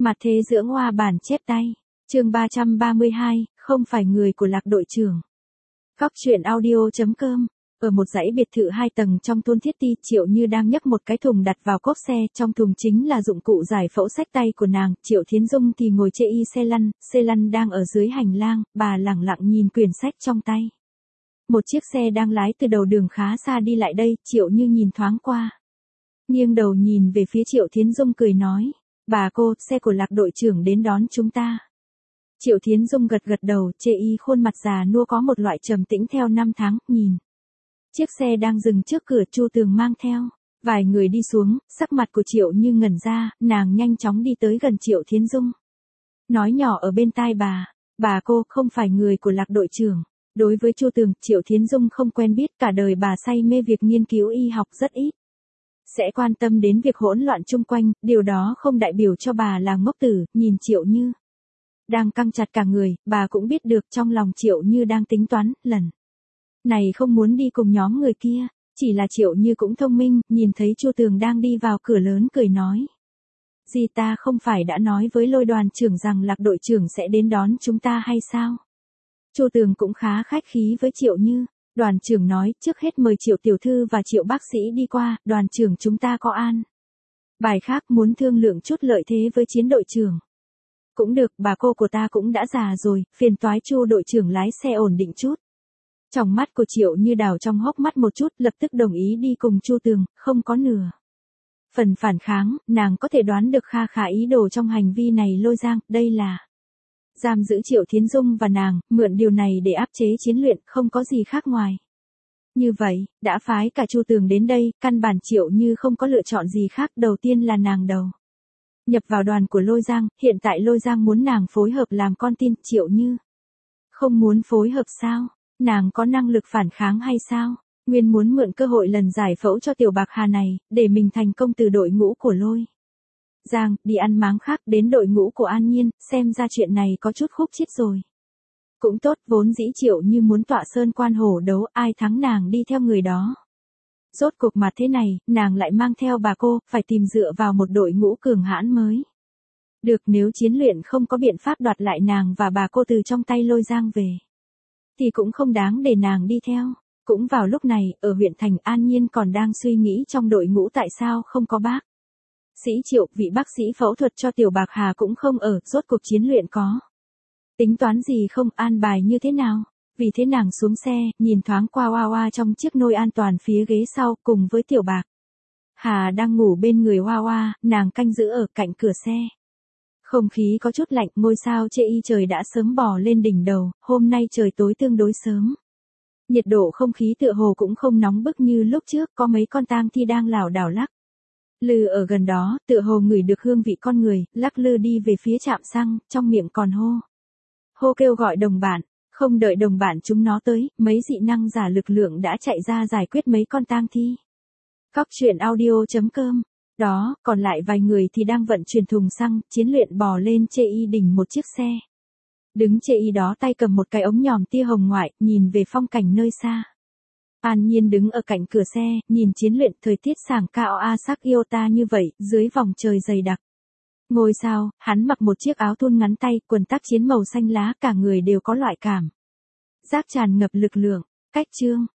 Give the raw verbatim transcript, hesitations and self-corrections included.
Mặt thế dưỡng hoa bản chép tay. Chương ba trăm ba mươi hai, không phải người của Lạc đội trưởng. Góc truyện audio.com. Ở một dãy biệt thự hai tầng trong Tôn Thiết Ti, Triệu Như đang nhấc một cái thùng đặt vào cốp xe, trong thùng chính là dụng cụ giải phẫu xách tay của nàng, Triệu Thiến Dung thì ngồi chê y xe lăn, xe lăn đang ở dưới hành lang, bà lẳng lặng nhìn quyển sách trong tay. Một chiếc xe đang lái từ đầu đường khá xa đi lại đây, Triệu Như nhìn thoáng qua. Nghiêng đầu nhìn về phía Triệu Thiến Dung cười nói, bà cô, xe của Lạc đội trưởng đến đón chúng ta. Triệu Thiến Dung gật gật đầu, chê y khuôn mặt già nua có một loại trầm tĩnh theo năm tháng, nhìn. Chiếc xe đang dừng trước cửa, Chu Tường mang theo. Vài người đi xuống, sắc mặt của Triệu Như ngẩn ra, nàng nhanh chóng đi tới gần Triệu Thiến Dung. Nói nhỏ ở bên tai bà, bà cô không phải người của Lạc đội trưởng. Đối với Chu Tường, Triệu Thiến Dung không quen biết, cả đời bà say mê việc nghiên cứu y học rất ít. Sẽ quan tâm đến việc hỗn loạn chung quanh, điều đó không đại biểu cho bà là ngốc tử, nhìn Triệu Như. Đang căng chặt cả người, bà cũng biết được trong lòng Triệu Như đang tính toán, lần này không muốn đi cùng nhóm người kia, chỉ là Triệu Như cũng thông minh, nhìn thấy Chu Tường đang đi vào cửa lớn cười nói. Dì ta không phải đã nói với Lôi đoàn trưởng rằng Lạc đội trưởng sẽ đến đón chúng ta hay sao? Chu Tường cũng khá khách khí với Triệu Như, đoàn trưởng nói trước hết mời Triệu tiểu thư và Triệu bác sĩ đi qua, đoàn trưởng chúng ta có an bài khác muốn thương lượng chút lợi thế với chiến đội trưởng. Cũng được, bà cô của ta cũng đã già rồi, phiền toái Chu đội trưởng lái xe ổn định chút. Trong mắt của Triệu Như đào trong hốc mắt một chút, lập tức đồng ý đi cùng Chu Tường, không có nửa phần phản kháng, nàng có thể đoán được kha khá ý đồ trong hành vi này Lôi Giang, đây là giam giữ Triệu Thiến Dung và nàng, mượn điều này để áp chế chiến luyện, không có gì khác ngoài. Như vậy, đã phái cả Chu Tường đến đây, căn bản Triệu Như không có lựa chọn gì khác, đầu tiên là nàng đầu nhập vào đoàn của Lôi Giang, hiện tại Lôi Giang muốn nàng phối hợp làm con tin, Triệu Như không muốn phối hợp sao? Nàng có năng lực phản kháng hay sao? Nguyên muốn mượn cơ hội lần giải phẫu cho Tiểu Bạc Hà này, để mình thành công từ đội ngũ của Lôi Giang, đi ăn máng khác đến đội ngũ của An Nhiên, xem ra chuyện này có chút khúc chiết rồi. Cũng tốt, vốn dĩ Triệu Như muốn tọa sơn quan hổ đấu, ai thắng nàng đi theo người đó. Rốt cuộc mà thế này, nàng lại mang theo bà cô, phải tìm dựa vào một đội ngũ cường hãn mới. Được, nếu chiến luyện không có biện pháp đoạt lại nàng và bà cô từ trong tay Lôi Giang về, thì cũng không đáng để nàng đi theo. Cũng vào lúc này, ở huyện thành An Nhiên còn đang suy nghĩ trong đội ngũ tại sao không có bác sĩ Triệu, vị bác sĩ phẫu thuật cho Tiểu Bạc Hà cũng không ở, rốt cuộc chiến luyện có tính toán gì không, an bài như thế nào. Vì thế nàng xuống xe, nhìn thoáng qua Hoa Hoa trong chiếc nôi an toàn phía ghế sau, cùng với Tiểu Bạc Hà đang ngủ bên người Hoa Hoa, nàng canh giữ ở cạnh cửa xe. Không khí có chút lạnh, ngôi sao chê y trời đã sớm bò lên đỉnh đầu, hôm nay trời tối tương đối sớm. Nhiệt độ không khí tựa hồ cũng không nóng bức như lúc trước, có mấy con tang thi đang lảo đảo lắc lư ở gần đó, tựa hồ ngửi được hương vị con người, lắc lư đi về phía trạm xăng, trong miệng còn hô hô kêu gọi đồng bạn. Không đợi đồng bạn chúng nó tới, mấy dị năng giả lực lượng đã chạy ra giải quyết mấy con tang thi. Góc truyện audio.com. Đó, còn lại vài người thì đang vận chuyển thùng xăng, chiến luyện bò lên chê y đỉnh một chiếc xe. Đứng chê y đó tay cầm một cái ống nhòm tia hồng ngoại, nhìn về phong cảnh nơi xa. An Nhiên đứng ở cạnh cửa xe, nhìn chiến luyện, thời tiết sảng cao a sắc yêu ta như vậy, dưới vòng trời dày đặc. Ngôi sao, hắn mặc một chiếc áo thun ngắn tay, quần tác chiến màu xanh lá, cả người đều có loại cảm giác tràn ngập lực lượng. Cách chương